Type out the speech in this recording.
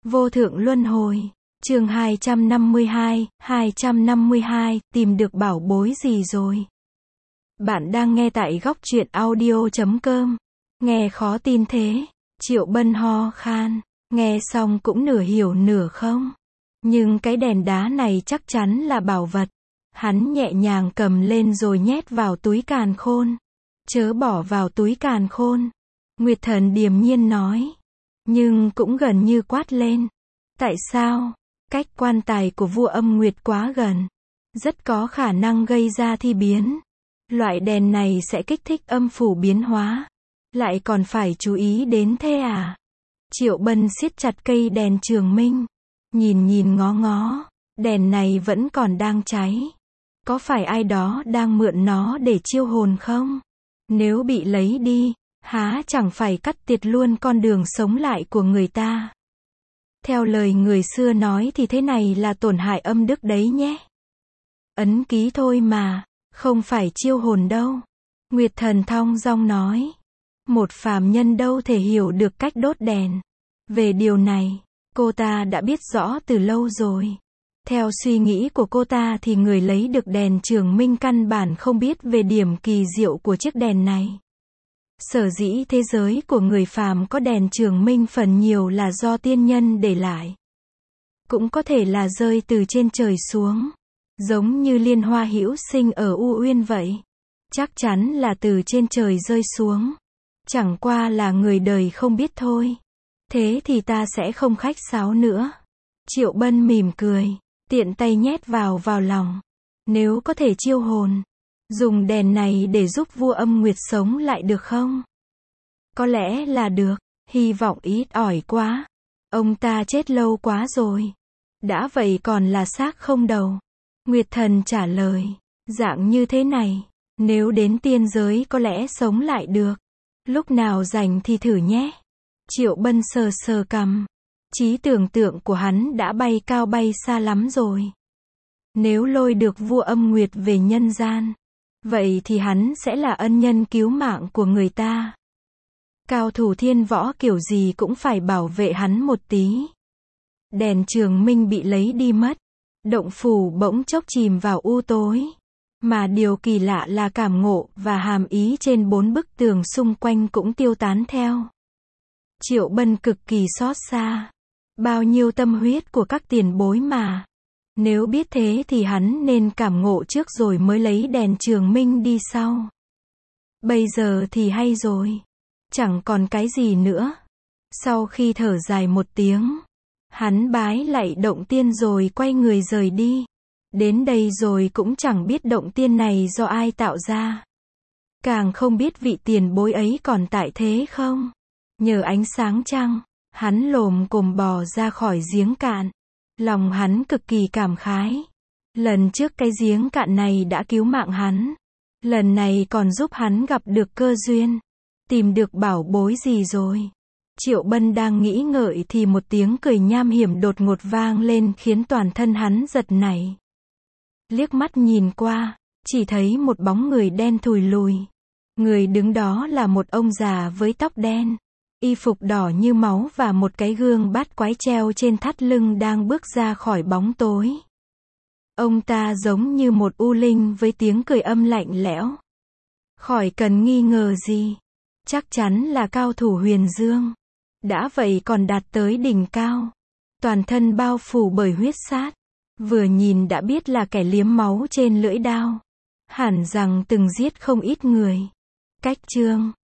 Vô thượng luân hồi. Chương 252, tìm được bảo bối gì rồi? Bạn đang nghe tại góc truyện audio.com. Nghe khó tin thế. Triệu Bân ho khan. Nghe xong cũng nửa hiểu nửa không. Nhưng cái đèn đá này chắc chắn là bảo vật. Hắn nhẹ nhàng cầm lên rồi nhét vào túi càn khôn. Chớ bỏ vào túi càn khôn. Nguyệt Thần điềm nhiên nói. Nhưng cũng gần như quát lên. Tại sao? Cách quan tài của vua Âm Nguyệt quá gần. Rất có khả năng gây ra thi biến. Loại đèn này sẽ kích thích âm phủ biến hóa. Lại còn phải chú ý đến thế à? Triệu Bân siết chặt cây đèn trường minh. Nhìn ngó ngó. Đèn này vẫn còn đang cháy. Có phải ai đó đang mượn nó để chiêu hồn không? Nếu bị lấy đi, há chẳng phải cắt tiệt luôn con đường sống lại của người ta. Theo lời người xưa nói thì thế này là tổn hại âm đức đấy nhé. Ấn ký thôi mà, không phải chiêu hồn đâu. Nguyệt Thần thong dong nói. Một phàm nhân đâu thể hiểu được cách đốt đèn. Về điều này, cô ta đã biết rõ từ lâu rồi. Theo suy nghĩ của cô ta thì người lấy được đèn trường minh căn bản không biết về điểm kỳ diệu của chiếc đèn này. Sở dĩ thế giới của người phàm có đèn trường minh phần nhiều là do tiên nhân để lại. Cũng có thể là rơi từ trên trời xuống. Giống như liên hoa hữu sinh ở U Uyên vậy. Chắc chắn là từ trên trời rơi xuống. Chẳng qua là người đời không biết thôi. Thế thì ta sẽ không khách sáo nữa. Triệu Bân mỉm cười. Tiện tay nhét vào lòng. Nếu có thể chiêu hồn. Dùng đèn này để giúp vua Âm Nguyệt sống lại được không? Có lẽ là được. Hy vọng ít ỏi quá. Ông ta chết lâu quá rồi. Đã vậy còn là xác không đầu. Nguyệt Thần trả lời. Dạng như thế này. Nếu đến tiên giới có lẽ sống lại được. Lúc nào rảnh thì thử nhé. Triệu Bân sờ cằm. Trí tưởng tượng của hắn đã bay cao bay xa lắm rồi. Nếu lôi được vua Âm Nguyệt về nhân gian, vậy thì hắn sẽ là ân nhân cứu mạng của người ta. Cao thủ thiên võ kiểu gì cũng phải bảo vệ hắn một tí. Đèn trường minh bị lấy đi mất. Động phủ bỗng chốc chìm vào u tối. Mà điều kỳ lạ là cảm ngộ và hàm ý trên 4 bức tường xung quanh cũng tiêu tán theo. Triệu Bân cực kỳ xót xa. Bao nhiêu tâm huyết của các tiền bối mà. Nếu biết thế thì hắn nên cảm ngộ trước rồi mới lấy đèn trường minh đi sau. Bây giờ thì hay rồi. Chẳng còn cái gì nữa. Sau khi thở dài một tiếng, hắn bái lạy động tiên rồi quay người rời đi. Đến đây rồi cũng chẳng biết động tiên này do ai tạo ra. Càng không biết vị tiền bối ấy còn tại thế không. Nhờ ánh sáng trăng, hắn lồm cồm bò ra khỏi giếng cạn. Lòng hắn cực kỳ cảm khái. Lần trước cái giếng cạn này đã cứu mạng hắn. Lần này còn giúp hắn gặp được cơ duyên. Tìm được bảo bối gì rồi? Triệu Bân đang nghĩ ngợi thì một tiếng cười nham hiểm đột ngột vang lên khiến toàn thân hắn giật nảy. Liếc mắt nhìn qua, chỉ thấy một bóng người đen thùi lùi. Người đứng đó là một ông già với tóc đen. Y phục đỏ như máu và một cái gương bát quái treo trên thắt lưng đang bước ra khỏi bóng tối. Ông ta giống như một u linh với tiếng cười âm lạnh lẽo. Khỏi cần nghi ngờ gì. Chắc chắn là cao thủ Huyền Dương. Đã vậy còn đạt tới đỉnh cao. Toàn thân bao phủ bởi huyết sát. Vừa nhìn đã biết là kẻ liếm máu trên lưỡi đao. Hẳn rằng từng giết không ít người. Cách chương